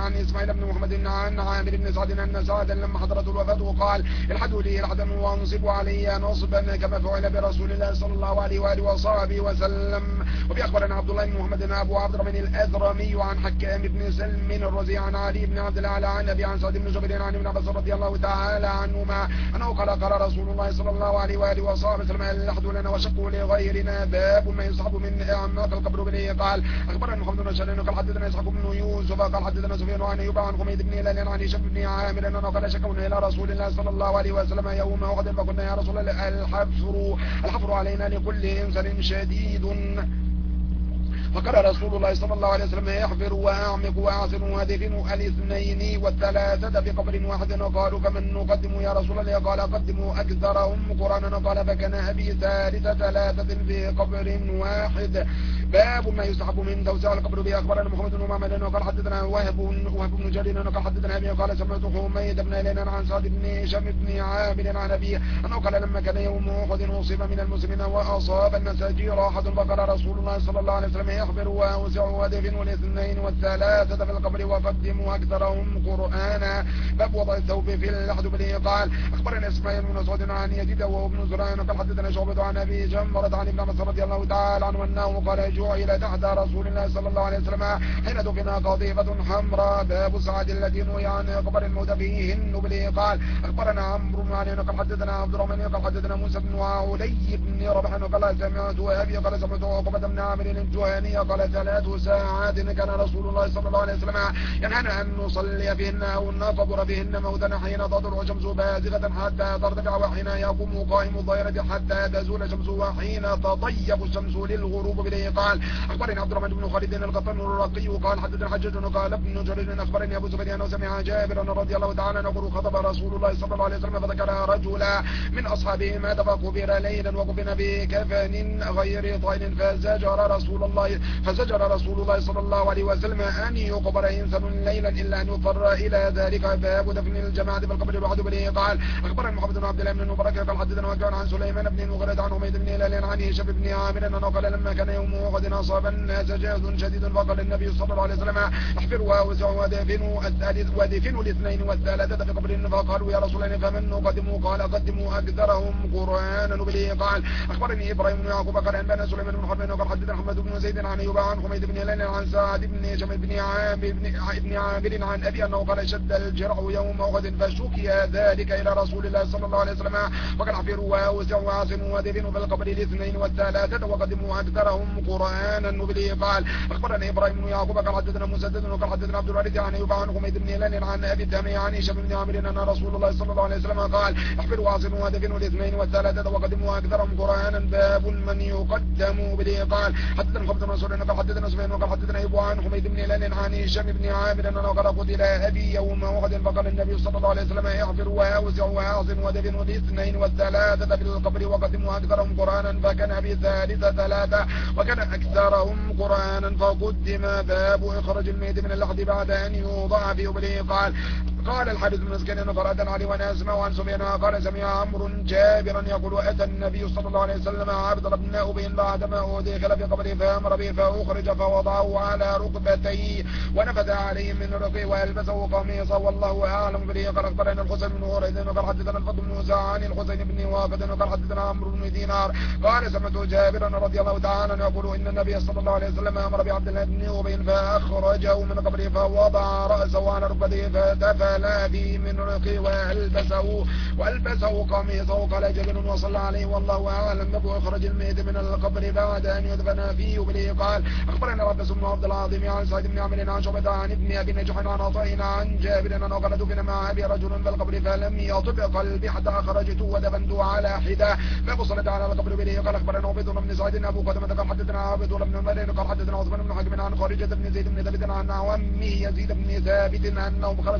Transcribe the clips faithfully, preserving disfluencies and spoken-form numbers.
عن إسماعيل بن محمد عن عامر بن سعد أن سعدا لما حضرته الوفاة قال الحدوا لي الحدا وانصبوا علي نصبا كما فعل برسول الله صلى الله عليه وآله وصحبه وسلم. وفي أخبرنا عبد الله بن محمد أبو عبد الرحمن الأذرمي عن حكام بن سلم الرزي عن علي بن عبد الأعلى عن أبي عن سعد بن جبير عن ابن عباس رضي الله تعالى عنهما أنه قال قال رسول الله صلى الله عليه وآله وصحبه وسلم اللحد لنا وشق لغيرنا باب ما يصحب من أعماق القبر بنيه. قال أخبرنا محمد بن شرين قال حدثنا إسحاق بن يوسف قال حدثنا سفيان عن أيوب عن حميد بن هلال عن هشام بن عامر أنه قال شكونا إلى رسول الله صلى الله عليه وسلم يوم أحد فقلنا يا رسول الله الحفر الحفر علينا لكل إنسان شديد. فقال رسول الله صلى الله عليه وسلم يحفر وأعمق وأعصر وأدفن الاثنين والثلاثة في قبر واحد. قالوا كمن نقدم يا رسول الله؟ قال قدموا أكثرهم قرانا. قال فكان أبي ثالث ثلاثة في قبر واحد. باب ما يستحب من توسع القبر به. أخبرنا محمد بن معمر قال حدثنا وهب وهب بن جرير قال حدثنا أبي قال سمعت حميد بن هلال عن سعد بن هشام بن عامر عن أبيه أنه قال لما كان يوم أحد أصيب من المسلمين وأصاب المساجير أحد فقال رسول الله صلى الله عليه وسلم يخبر وأوسعوا ودفنوا الاثنين والثلاثة في القبر وقدموا أكثرهم قرآنا. باب وضع الثوب في اللحد به. قال أخبرنا إسماعيل بن مسعود عن يزيد وابن زرعين قال حدثنا شعبة عن أبي جمرة عن ابن عباس رضي الله تعالى عنه أنه قال جعل تحت رسول الله صلى الله عليه وسلم حين دفن قضيبة حمراء. باب السعد التي نهي عن قبر الموت فيهن به. قال أخبرنا عمرو بن علي قال حدثنا عبد الرحمن قال حدثنا موسى بن علي بن ربح قال سمعت أبي قال سمعت عقبة بن عامر الجهني قال ثلاث ساعات كان رسول الله صلى الله عليه وسلم ينهانا أن نصلي فيهن أو نقبر فيهن موتا حين تطلع الشمس بازغة حتى ترتفع وحين يقوم قائم الظهيرة حتى تزول الشمس وحين تطيب الشمس للغروب بليه. قال أخبرني عبد الرحمن بن خالد القطن الرقي قال حدثنا حجاج قال ابن جرير أخبرني أبو زبير أنه سمع جابر رضي الله تعالى عنه خطب رسول الله صلى الله عليه وسلم فذكر رجلا من أصحابه مات فقبر ليلا وكفن بكفن غير طائل فزجر رسول الله فزجر رسول الله صلى الله عليه وسلم أن يقبر إنسان ليلا إلا أن يضطر إلى ذلك. باب دفن الجماعة في القبر بعد بليه. قال أخبرنا محمد بن عبد الله بن المبارك قال حدثنا وكان عن سليمان بن المغيرة عن حميد بن هلال عن هشام بن عامر أنه قال لما كان يوم أحد أصاب الناس جهد شديد فقال النبي صلى الله عليه وسلم احفروا وأوسعوا ودفنوا الثالث ودفنوا الاثنين والثلاثة في قبر. فقالوا يا رسول الله فمن نقدموا؟ قال قدموا أكثرهم قرآنا بليه. قال أخبرني إبراهيم بن يعقوب قال أنبأنا سليمان بن حرب قال حدثنا محمد بن زيد عن أيوب عن حميد بن هلال عن سعد بن هشام بن عامر بن عامر عن أبي أنه قال شد الجرح يوم أحد فشكي ذلك إلى رسول الله صلى الله عليه وسلم فقال احفروا وأوسعوا وأحسنوا ودفنوا في القبر الاثنين والثلاثة وقدموا أكثرهم قرآنا بليه. قال أخبرنا إبراهيم بن يعقوب قال حدثنا مسدد قال حدثنا عبد الوارث عن أيوب عن حميد بن هلال عن أبي التميمي عن هشام بن عامر أن رسول الله صلى الله عليه وسلم قال احفروا وأحسنوا ودفنوا الاثنين والثلاثة وقدموا أكثرهم قرآنا. باب من يقدم بليه. قال حدثنا خبز منصور قال حدثنا سفيان قال حدثنا أيوب عن حميد بن هلال عن هشام بن عامر أنه قال قتل أبي يوم أحد فقال النبي صلى الله عليه وسلم احفروا وأوسعوا وأحسنوا ودفنوا الاثنين والثلاثة في القبر وقدموا أكثرهم قرآنا فكان أبي ثالث ثلاثة وكان أكثرهم قرآنا فقدم. باب إخراج الميت من اللحد بعد أن يوضع في بليه. قال قال الحارث بن مسكين قرأت علي وانا اسمع عن سفيان قال سمع عمرو جابرا يقول اتى النبي صلى الله عليه وسلم عبد بن ابي بعدما ادخل في قبره فامر به فاخرج فوضعه على ركبتيه ونفث عليه من رقيه والبسه قميصا والله اعلم به. قال اخبرنا الحسين بن هريث قال حدثنا الفضل بن موسى عن الحسين بن واقد قال حدثنا عمرو بن دينار قال سمعت جابرا رضي الله تعالى عنه يقول ان النبي صلى الله عليه وسلم امر بعبد الله بن ابي فاخرجه من قبره فوضع راسه على ركبتيه فدفن به من رقي والبسه والبسه قميصه. قال جابر وصلى عليه والله اعلم. ابو اخرج الميت من القبر بعد ان يدفن فيه بليه. قال اخبرنا عباس بن عبد العظيم عن سعيد بن عمرو عن شعبة عن ابن ابي نجح عن عطاء عن جابر انه قال دفن مع ابي رجل بالقبر فلم يطب قلبي حتى خرجت ودفنت على حده. باب الصلاة على القبر بليه. قال اخبرنا عبيد بن سعيد ابو قدمة قال حدثنا عبيد بن مريم قال حدثنا عثمان بن حكيم عن خارجة بن زيد بن ثابت عن عمه يزيد بن ثابت انهم خرجوا مع رسول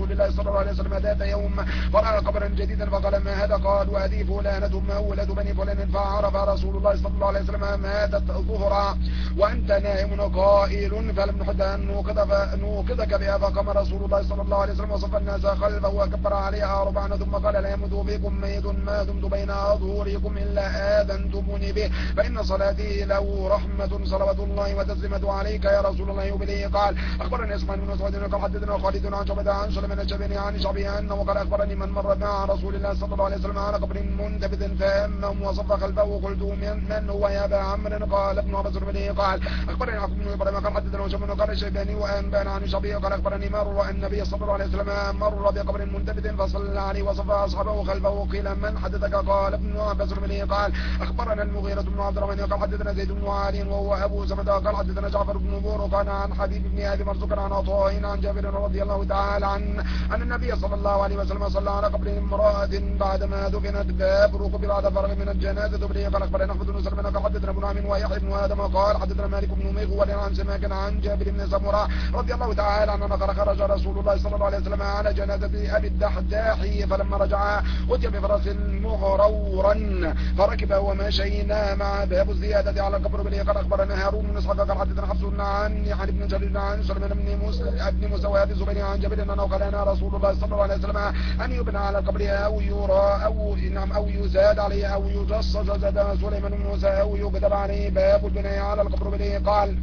رسول الله صلى الله عليه وسلم ذات يوم فرأى قبرا جديدا فقال ما هذا؟ قال وهذه فلانة مولد بني فلان. فعرف رسول الله صلى الله عليه وسلم ماتت ظهرا وأنت نائم قائل فلم نحد أن نوقظك بها. فقام رسول الله صلى الله عليه وسلم وصف الناس خلفه وكبر عليها أربعا ثم قال لا يموت بكم ميت ما دمت بين أظهركم إلا آذنتموني به فإن صلاتي له رحمة صلوات الله وتسليمة عليك يا رسول الله يبليه. قال أخبرني اسماعيل بن مسعود قال حدثنا خالد عن شعبة عن سليمان الشبيني عن شعبه أنه قال أخبرني من مر مع رسول الله صلى الله عليه وسلم على قبر منتبذ فأمهم وصف خلفه قلت من هو يا أبا عمرو؟ قال ابن عباس بن قال أخبرني عبد بن إبراهيم قال حدثنا شعبة قال الشيباني وأنبأنا عن شعبه قال أخبرني مر النبي صلى الله عليه وسلم مر بقبر منتبذ فصلى عليه وصف أصحابه خلفه. قيل من حدثك؟ قال ابن عباس بن قال أخبرنا المغيرة بن عبد الرحمن قال حدثنا زيد بن علي وهو أبو سمد قال حدثنا جعفر بن بورقان عن حبيب بن أبي مرزوق عن عطاء عن جابر رضي الله تعالى عنه أن النبي صلى الله عليه وسلم صلى على قبر امرأة بعدما دفنت باب ركب بعد فرغ من الجنازة بليه. قال أخبرنا أحمد بن سلمة قال حدثنا ابن عم ويحيى بن آدم قال حدثنا مالك بن مغول عن سماك عن جابر بن سمرة رضي الله تعالى عنه قال خرج رسول الله صلى الله عليه وسلم على جنازة أبي الدحداح فلما رجع أتي بفرس مغرورا فركب ومشينا مع باب الزيادة على القبر بليه. قال أخبرنا هارون بن إسحاق قال حدثنا حفص عن عن ابن جرير عن سليمان بن موسى ابن موسى وابي الزبير عن جابر أنه قال لنا رسول الله صلى الله عليه وسلم أن يبنى على القبر أو يرى أو نعم أو يزاد عليه أو يجصص زاد سليمان بن موسى أو يكتب عليه باب البناء على القبر بليه. قال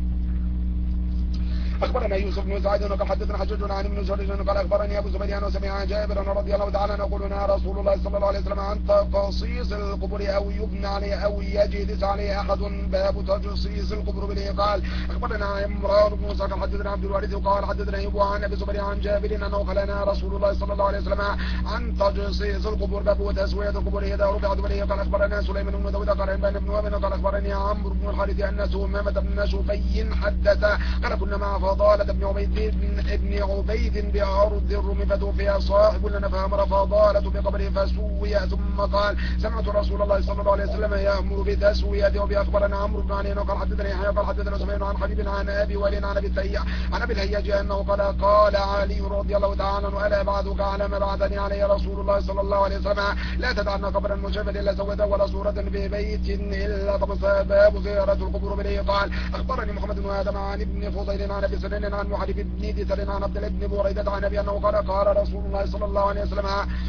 أخبرنا يوسف بن سعيد قال حدثنا حجاج عن ابن جرير قال أخبرني أبو زبير أنه سمع جابر رضي الله تعالى يقول لنا رسول الله صلى الله عليه وسلم عن تقصيص القبور أو يبنى عليه أو يجلس عليه أحد باب تجصيص القبور بليه. قال أخبرنا عمران بن موسى قال حدثنا عبد الوارث قال حدثنا أيوب عن أبي زبير عن جابر أنه قال لنا رسول الله صلى الله عليه وسلم عن تجصيص القبور باب وتسوية القبور إذا رفعت بليه. قال أخبرنا سليمان بن داود قال عن بن وهب قال أخبرني عمرو بن الحارث أن سمامة بن شفي حدث قال كنا مع فضالة بن عبيد ابن عبيد بأرض الروم فتوفي صاحب لنا فأمر فضالة بقبره فسوي ثم قال سمعت رسول الله صلى الله عليه وسلم يأمر بتسويته. وبأخبرنا عمرو بن علي قال حدثنا يحيى قال حدثنا سفيان عن حبيب عن أبي ولين عن أبي التياح عن أبي الهياج أنه قال قال علي رضي الله تعالى عنه ألا بعدك على ما بعدني عليه رسول الله صلى الله عليه وسلم لا تدعنا قبرا مشرفا إلا سويته ولا صورة في بيت إلا طمس باب زيارة القبور بليه. قال أخبرني محمد بن آدم عن ابن فضيل عن أبي سنين عن محارب بن دثر عن عبد الله بن بريدة عن أبي أنه قال قال رسول الله صلى الله عليه وسلم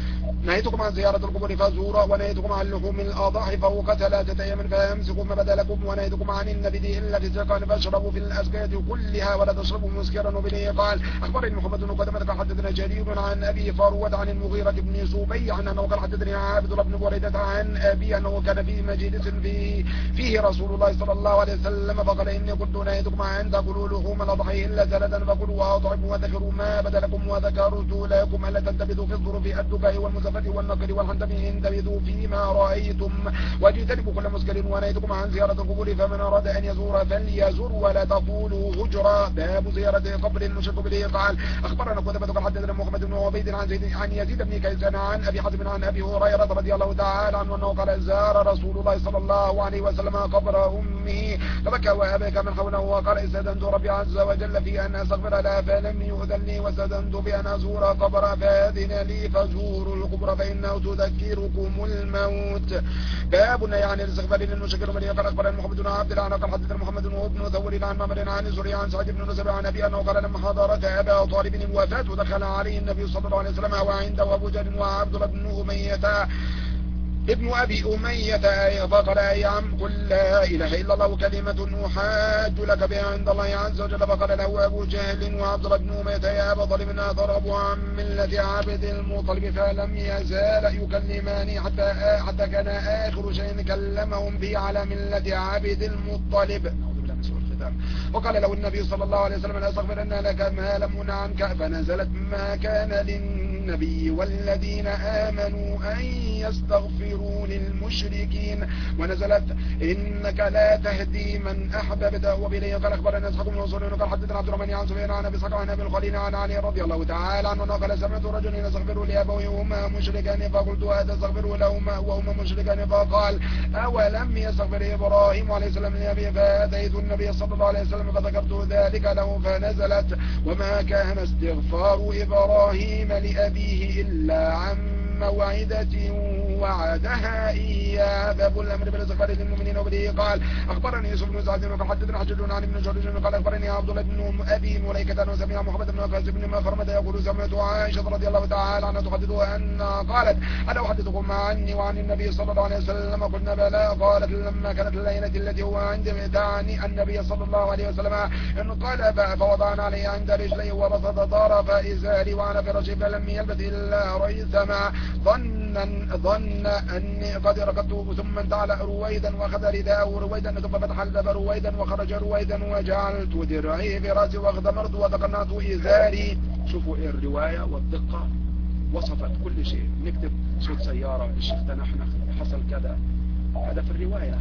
نهيتكم عن زيارة القبور فزورا ونهيتكم عن لحوم الأضاحي فوق ثلاثة أيام فيمسكوا ما بدا لكم ونهيتكم عن النبذ إلا في سقان فاشربوا في الأسقية كلها ولا تشربوا مسكرا. وبليه. قال أخبرني محمد بن قدمة حدثنا جرير عن أبي فروة عن المغيرة بن سبيع عن أنه قال حدثني عبد الله بن بريدة عن أبي أنه كان في مجلس فيه, فيه رسول الله صلى الله عليه وسلم فقال إني كنت نهيتكم عن تأكلوا لحوم الأضحي إلا ثلاثا فكلوا وأطعموا وذكروا ما بدا لكم وذكرت لكم ألا تنتبذوا في الظروف الدباء والمزفة والنقر والحنتم انتبذوا فيما رأيتم واجتنبوا كل مسكر. ونهيتكم عن زيارة القبور فمن أراد أن يزور فليزور ولا تقولوا هجرا باب زيارة قبر المشرك بليه. قال أخبرنا قتيبة قال حدثنا محمد بن عبيد عن زيد عن يزيد بن كيسان عن أبي حاتم عن أبي هريرة رضي الله تعالى عنه أنه قال زار رسول الله صلى الله عليه وسلم قبر أمه فبكى وأبكى من حوله وقال استأذنت ربي عز وجل في أن أستغفر لها فلم يؤذن لي واستأذنت بأن أزور قبر فأذن لي فزوروا القبر فإنه تذكركم الموت. باب يعني الاستغفار للمشرك بليه. قال أخبرنا محمد بن عبد الله قال حدثنا محمد بن ثور عن مامر عن زريع عن سعد بن نسب عن أبي أنه قال لما حضرت أبا طالب الوفاة دخل عليه النبي صلى الله عليه وسلم وعنده أبو جهل وعبد الله بن أمية ابن أبي أمية فقال يا عم قل لا إله إلا الله كلمة أحاج لك بها عند الله عز وجل. فقال له أبو جهل وعبد الله بن أمية يا أبا طالب أضرب عن ملة عبد المطلب فلم يزال يكلماني حتى حتى كان آخر شيء كلمهم به على ملة عبد المطلب. وقال له النبي صلى الله عليه وسلم لا أستغفرن لك ما لم أنه عنك فنزلت ما كان للنبي النبي والذين آمنوا أن يستغفروا للمشركين، ونزلت إنك لا تهدي من أحببت. وبإليه قال أخبرنا إسحاق بن منصور قال حدثنا عبد الرحمن عن سفيان عن أبي إسحاق عن أبي الخليل عن علي رضي الله تعالى عنه قال سمعت رجلا يستغفر لأبويه وهما مشركان فقلت أتستغفر لهما وهما مشركان؟ فقال أولم يستغفر إبراهيم عليه السلام لأبيه؟ فأتيت النبي صلى الله عليه وسلم فذكرت ذلك له فنزلت وما كان استغفار إبراهيم لأبيه إلا عن موعدة وعدها إياه. باب الأمر بالاستغفار للمؤمنين. وبه قال أخبرني يوسف بن سعد قال حدثنا حجاج عن ابن جريج قال أخبرني عبد الله بن أبي مليكة أنه سمع محمد بن قاسم بن مخرمة يقول سمعت عائشة رضي الله تعالى عنها تحدثها أن قالت ألا أحدثكم عني وعن النبي صلى الله عليه وسلم؟ قلنا بلى. قالت لما كانت الليلة التي هو عند تعني النبي صلى الله عليه وسلم انقلب فوضعنا عليه عند رجليه ورصد طرف إزاري وعلى فرشه فلم يلبث إلا ريثما ظنا ظن أني قد ركضته ثم انتعل رويدا وأخذ رداءه رويدا ثم فتح الباب رويدا وخرج رويدا وجعلت درعي براسي واغتمرت وتقنعت إزاري. شوفوا إيه الرواية والدقة، وصفت كل شيء. نكتب صوت سيارة الشيخ تنحنخ حصل كذا، هذا في الرواية.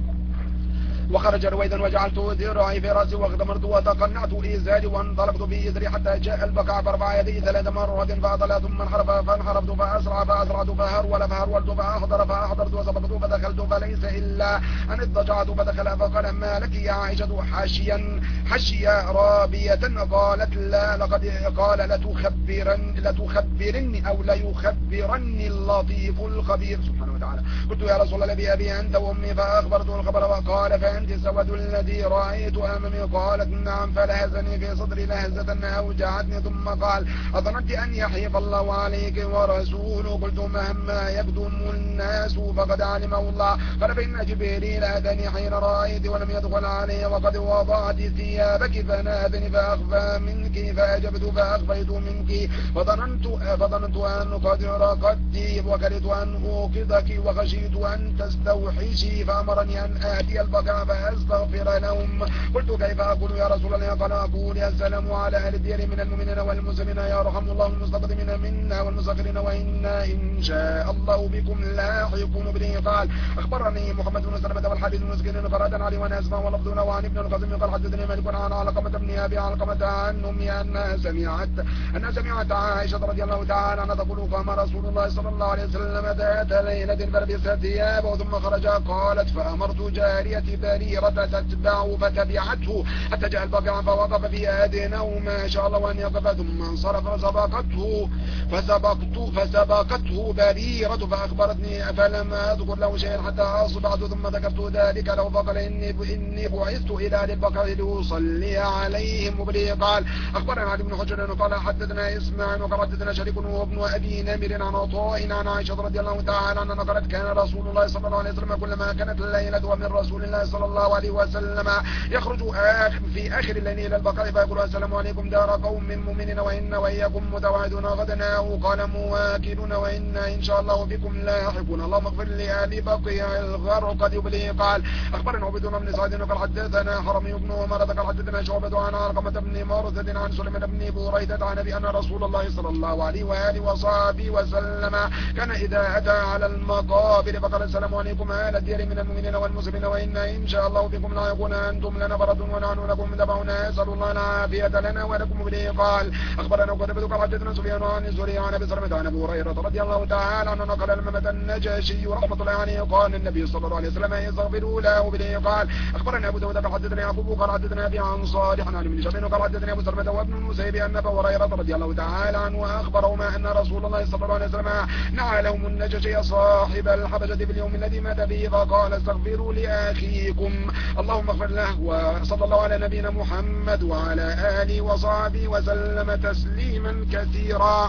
وخرج رويدا وجعلت ذراعي في راسي واغتمرت وتقنعت إزاري وانطلقت بإزري حتى جاء البقع فرفع يدي ثلاث مرات فأطلع ثم انحرف فانحرفت فأسرع فأسرعت فهرول فهرولت فأحضر فأحضرت وسبقت فدخلت فليس إلا أن اضطجعت فدخل فقال ما لك يا عائشة حاشيا حشيا رابية؟ قالت لا لقد قال لتخبرن لتخبرني أو ليخبرني اللطيف الخبير سبحانه وتعالى. قلت يا رسول الله بأبي أنت وأمي؟ فأخبرته الخبر وقال فأنت السود الذي رأيت أمامي؟ قالت نعم. فلهزني في صدري لهزة أوجعتني ثم قال أظننت أن يحيف الله عليك ورسوله؟ قلت مهما يبدو الناس فقد علمه الله. قال فإن جبريل أتاني حين رأيت ولم يدخل علي وقد وضعت ثيابك فنادني فأخفى منك فأجبت فأخفيت منك فظننت فظننت أن قد رقدت وكرهت أن أوقظك وخشيت أن تستوحشي فأمرني أن آتي البقاء فأستغفر لهم. قلت كيف أقول يا رسول الله؟ قال أقول السلام على أهل الديار من المؤمنين والمسلمين يرحم الله المستقدمين منا والمستأخرين وإنا إن شاء الله بكم لاحقون. به قال أخبرني محمد بن سلمة والحبيب بن مسكين فرادا علي وأنا أسمع ولفظنا وعن ابن القاسم قال حدثني مالك عن علقمة بن أبي علقمة عن أمي أنها سمعت أنها سمعت عائشة رضي الله تعالى عنها تقول قام رسول الله صلى الله عليه وسلم ذات ليلة فلبس ثيابه ثم خرج. قالت فأمرت جارية بريرة تتبعه فتبعته حتى جاء البقيع فوقف في أدناه ما شاء الله أن يقف ثم انصرف فسبقته فسبقته فسبقته بريرة فأخبرتني فلم أذكر له شيئا حتى أصبحت ثم ذكرت ذلك له فقال إني إني بعثت إلى البقيع لأصلي عليهم. وبه قال أخبرنا علي بن حجر قال حدثنا إسماعيل وقال حدثنا شريك وابن أبي نمر عن عطاء عن عائشة رضي الله تعالى عنها قالت كان رسول الله صلى الله عليه وسلم كلما كانت الليلة ومن رسول الله صلى الله عليه وسلم يخرج آخر في آخر الليل إلى البقاء فيقول السلام عليكم دار قوم من مؤمنين وإن وإياكم متوعدون غدنا قال مواكلون وإنا إن شاء الله بكم لاحقون. اللهم اغفر لآل بقيع الغرقد. وبه قال أخبرنا عبد الله بن سعد قال حدثنا حرمي بن عمر قال حدثنا شعبة عن علقمة بن مرثد عن سليمان بن بريدة عن أبي أن رسول الله صلى الله عليه وآله وصحبه وسلم كان إذا أتى على المقابر فقال السلام عليكم أهل الديار من المؤمنين والمسلمين وإنا إن شاء الله بكم لاحقون أنتم لنا فرد ونحن لكم تبعنا أسأل الله العافية لنا ولكم. به قال أخبرنا قتيبة قال حدثنا سفيان عن الزهري عن أبي سلمة عن أبي هريرة رضي الله تعالى عنه قال لما مات النجاشي رحمة الله عليه قال النبي صلى الله عليه وسلم يستغفروا له. به قال أخبرنا أبو داود قال حدثنا يعقوب قال حدثنا أبي عن صالح عن ابن شهاب قال حدثنا أبو سلمة وابن المسيب أن أبا هريرة رضي الله تعالى عنه أخبرهما أن رسول الله صلى الله عليه وسلم نعى لهم النجاشي صاحب الحبشة في اليوم الذي مات به فقال استغفروا لأخيكم اللهم اغفر له. وصلى الله على نبينا محمد وعلى آله وصحبه وسلم تسليما كثيرا.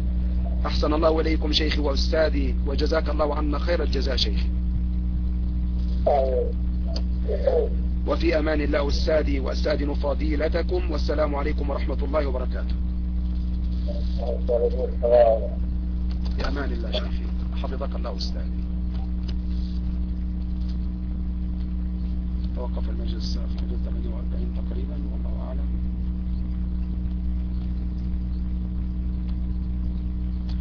أحسن الله إليكم شيخي وأستاذي وجزاك الله عنا خير الجزاء شيخي. وفي أمان الله أستاذي وأستاذن فضيلتكم والسلام عليكم ورحمة الله وبركاته. يا أمان الله شيخي حفظك الله أستاذي. توقف المجلس في حدود ثمانية وأربعين تقريبا والله أعلم.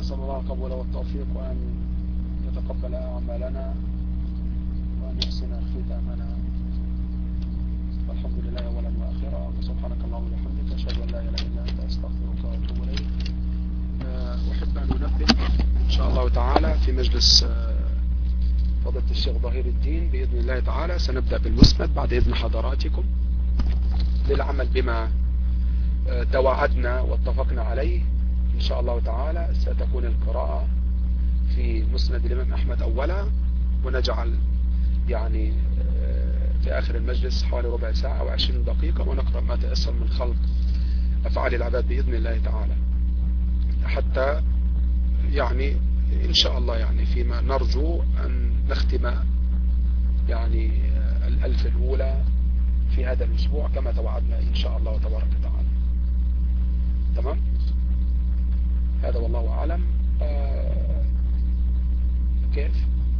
نسأل الله القبول والتوفيق وأن يتقبل أعمالنا وأن يحسن ختامنا. والحمد لله أولا وآخرا، وسبحانك اللهم وبحمدك أشهد أن لا إله إلا أنت أستغفرك وأتوب إليك. أحب أن أنبه إن شاء الله تعالى في مجلس فضيلة الشيخ ظهير الدين بإذن الله تعالى سنبدأ بالمسند بعد إذن حضراتكم للعمل بما توعدنا واتفقنا عليه. إن شاء الله تعالى ستكون القراءة في مسند الإمام أحمد أولا، ونجعل يعني في آخر المجلس حوالي ربع ساعة وعشرين دقيقة ونقرأ ما تأثر من خلق أفعال العباد بإذن الله تعالى، حتى يعني إن شاء الله يعني فيما نرجو أن نختم يعني الألف الأولى في هذا الأسبوع كما توعدنا إن شاء الله تبارك وتعالى. تمام؟ هذا والله أعلم. آه كيف؟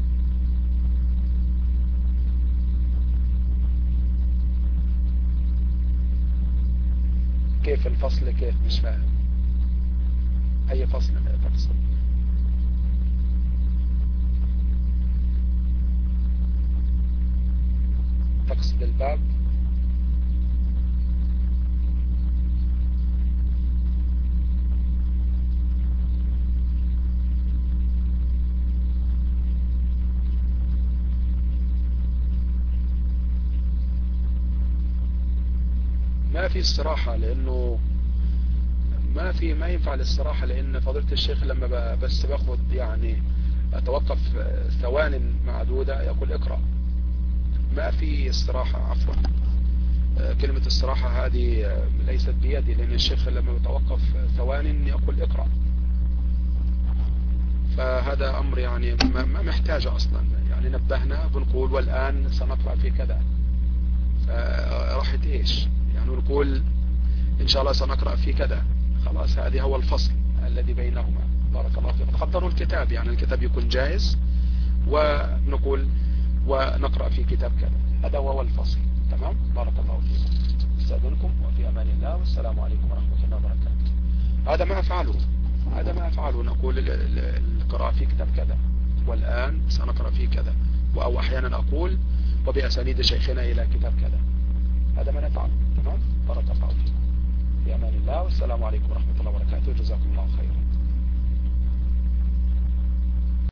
كيف الفصل؟ كيف؟ مش فاهم أي فصل تقصد؟ تقصد الباب؟ ما في استراحة، لأنه ما في ما ينفع الاستراحة، لأن فضيلة الشيخ لما بس باخد يعني أتوقف ثوان معدودة يقول اقرأ. ما في استراحة، عفوا كلمة استراحة هذه ليست بيدي، لأن الشيخ لما بتوقف ثوان يقول اقرأ، فهذا أمر يعني ما محتاج أصلا. يعني نبهنا بنقول والآن سنقرأ في كذا، فراحت إيش يعني نقول إن شاء الله سنقرأ في كذا، خلاص هذه هو الفصل الذي بينهما. بارك الله فيكم. حضروا الكتاب، يعني الكتاب يكون جاهز ونقول ونقرأ في كتاب كذا، هذا هو الفصل. تمام؟ بارك الله فيكم. استأذنكم وفي أمان الله، والسلام عليكم ورحمة الله وبركاته. هذا ما أفعله هذا ما أفعله نقول القراءة في كتاب كذا والآن سنقرأ في كذا، أو أحيانا أقول وبأسانيد شيخنا إلى كتاب كذا، هذا ما نفعله. تمام؟ بارك الله فيكم. في أمان الله، والسلام عليكم ورحمة الله وبركاته. جزاكم